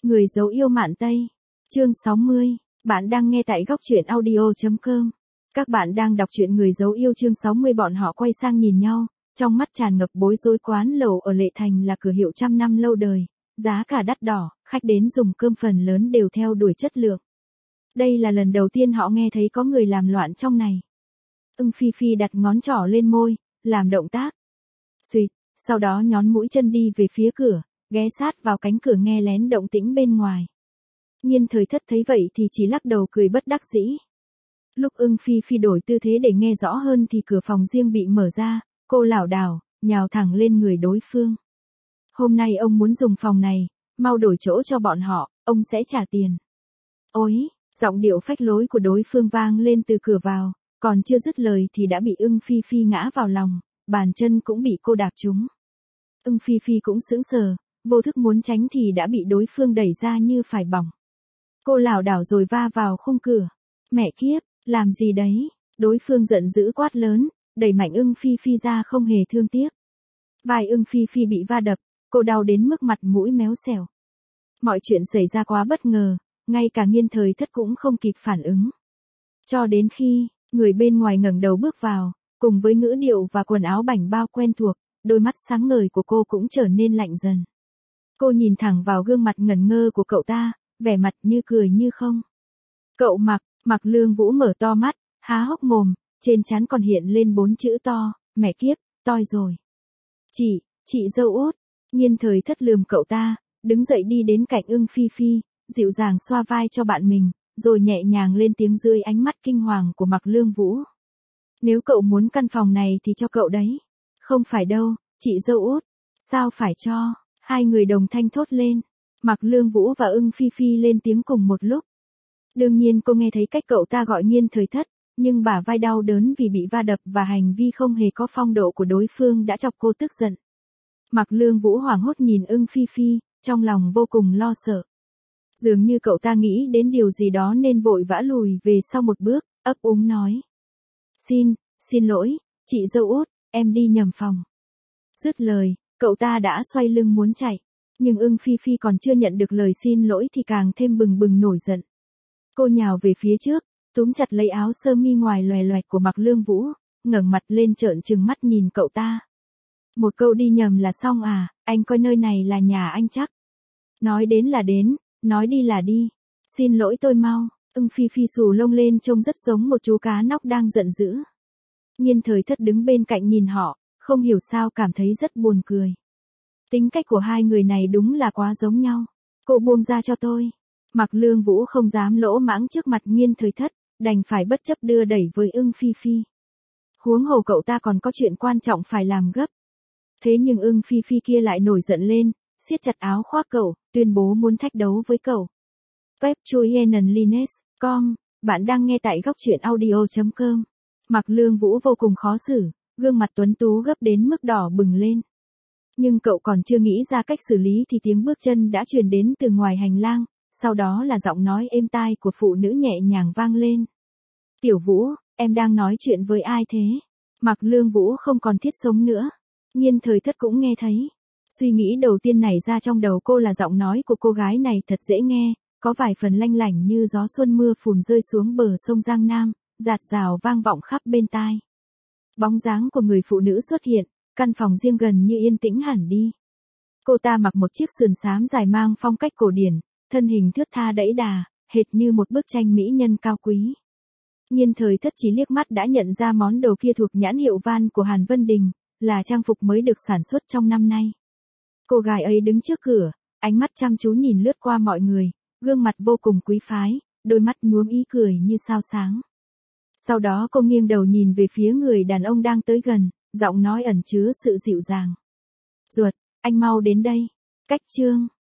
Người dấu yêu Mạn Tây. Chương 60. Bạn đang nghe tại góc truyện audio.com. Các bạn đang đọc truyện Người dấu yêu chương 60. Bọn họ quay sang nhìn nhau, trong mắt tràn ngập bối rối. Quán lẩu ở Lệ Thành là cửa hiệu trăm năm lâu đời, giá cả đắt đỏ, khách đến dùng cơm phần lớn đều theo đuổi chất lượng. Đây là lần đầu tiên họ nghe thấy có người làm loạn trong này. Phi Phi đặt ngón trỏ lên môi, làm động tác. Xuyệt, sau đó nhón mũi chân đi về phía cửa, ghé sát vào cánh cửa nghe lén động tĩnh bên ngoài. Nhiên Thời Thất thấy vậy thì chỉ lắc đầu cười bất đắc dĩ. Lúc Phi Phi đổi tư thế để nghe rõ hơn thì cửa phòng riêng bị mở ra, cô lảo đảo, nhào thẳng lên người đối phương. Hôm nay ông muốn dùng phòng này, mau đổi chỗ cho bọn họ, ông sẽ trả tiền. Ôi, giọng điệu phách lối của đối phương vang lên từ cửa vào, còn chưa dứt lời thì đã bị Phi Phi ngã vào lòng, bàn chân cũng bị cô đạp trúng. Phi Phi cũng sững sờ, vô thức muốn tránh thì đã bị đối phương đẩy ra như phải bỏng. Cô lảo đảo rồi va vào khung cửa. Mẹ kiếp, làm gì đấy? Đối phương giận dữ quát lớn, đẩy mạnh Phi Phi ra không hề thương tiếc. Vai Phi Phi bị va đập, cô đau đến mức mặt mũi méo xẻo. Mọi chuyện xảy ra quá bất ngờ, ngay cả Nhiên Thời Thất cũng không kịp phản ứng. Cho đến khi, người bên ngoài ngẩng đầu bước vào, cùng với ngữ điệu và quần áo bảnh bao quen thuộc, đôi mắt sáng ngời của cô cũng trở nên lạnh dần. Cô nhìn thẳng vào gương mặt ngẩn ngơ của cậu ta, vẻ mặt như cười như không. Cậu Mặc Lương Vũ mở to mắt, há hốc mồm, trên trán còn hiện lên 4 chữ to, mẹ kiếp, toi rồi. Chị dâu út. Nhiên Thời Thất lườm cậu ta, đứng dậy đi đến cạnh Phi Phi, dịu dàng xoa vai cho bạn mình, rồi nhẹ nhàng lên tiếng dưới ánh mắt kinh hoàng của Mặc Lương Vũ. Nếu cậu muốn căn phòng này thì cho cậu đấy. Không phải đâu, chị dâu út. Sao phải cho? Hai người đồng thanh thốt lên. Mặc Lương Vũ và Phi Phi lên tiếng cùng một lúc. Đương nhiên cô nghe thấy cách cậu ta gọi Nhiên Thời Thất, nhưng bả vai đau đớn vì bị va đập và hành vi không hề có phong độ của đối phương đã chọc cô tức giận. Mặc Lương Vũ hoảng hốt nhìn Phi Phi, trong lòng vô cùng lo sợ. Dường như cậu ta nghĩ đến điều gì đó nên vội vã lùi về sau một bước, ấp úng nói. Xin lỗi, chị dâu út, em đi nhầm phòng. Dứt lời, cậu ta đã xoay lưng muốn chạy, nhưng Phi Phi còn chưa nhận được lời xin lỗi thì càng thêm bừng bừng nổi giận. Cô nhào về phía trước, túm chặt lấy áo sơ mi ngoài loè loẹt của Mặc Lương Vũ, ngẩng mặt lên trợn trừng mắt nhìn cậu ta. Một câu đi nhầm là xong à, anh coi nơi này là nhà anh chắc. Nói đến là đến, nói đi là đi. Xin lỗi tôi mau. Phi Phi xù lông lên trông rất giống một chú cá nóc đang giận dữ. Nhiên Thời Thất đứng bên cạnh nhìn họ, không hiểu sao cảm thấy rất buồn cười. Tính cách của hai người này đúng là quá giống nhau. Cô buông ra cho tôi. Mặc Lương Vũ không dám lỗ mãng trước mặt Nhiên Thời Thất, đành phải bất chấp đưa đẩy với Phi Phi. Huống hồ cậu ta còn có chuyện quan trọng phải làm gấp. Thế nhưng Phi Phi kia lại nổi giận lên, siết chặt áo khoác cậu, tuyên bố muốn thách đấu với cậu. Web com, bạn đang nghe tại góc truyện audio.com. Mặc Lương Vũ vô cùng khó xử, gương mặt tuấn tú gấp đến mức đỏ bừng lên. Nhưng cậu còn chưa nghĩ ra cách xử lý thì tiếng bước chân đã truyền đến từ ngoài hành lang, sau đó là giọng nói êm tai của phụ nữ nhẹ nhàng vang lên. Tiểu Vũ, em đang nói chuyện với ai thế? Mặc Lương Vũ không còn thiết sống nữa. Nhiên Thời Thất cũng nghe thấy. Suy nghĩ đầu tiên nảy ra trong đầu cô là giọng nói của cô gái này thật dễ nghe, có vài phần lanh lảnh như gió xuân mưa phùn rơi xuống bờ sông Giang Nam, rạt rào vang vọng khắp bên tai. Bóng dáng của người phụ nữ xuất hiện, căn phòng riêng gần như yên tĩnh hẳn đi. Cô ta mặc một chiếc sườn xám dài mang phong cách cổ điển, thân hình thướt tha đẫy đà, hệt như một bức tranh mỹ nhân cao quý. Nhiên Thời Thất chỉ liếc mắt đã nhận ra món đồ kia thuộc nhãn hiệu Van của Hàn Vân Đình, là trang phục mới được sản xuất trong năm nay. Cô gái ấy đứng trước cửa, ánh mắt chăm chú nhìn lướt qua mọi người, gương mặt vô cùng quý phái, đôi mắt nhuốm ý cười như sao sáng. Sau đó cô nghiêng đầu nhìn về phía người đàn ông đang tới gần, giọng nói ẩn chứa sự dịu dàng. Ruột, anh mau đến đây. Cách chương.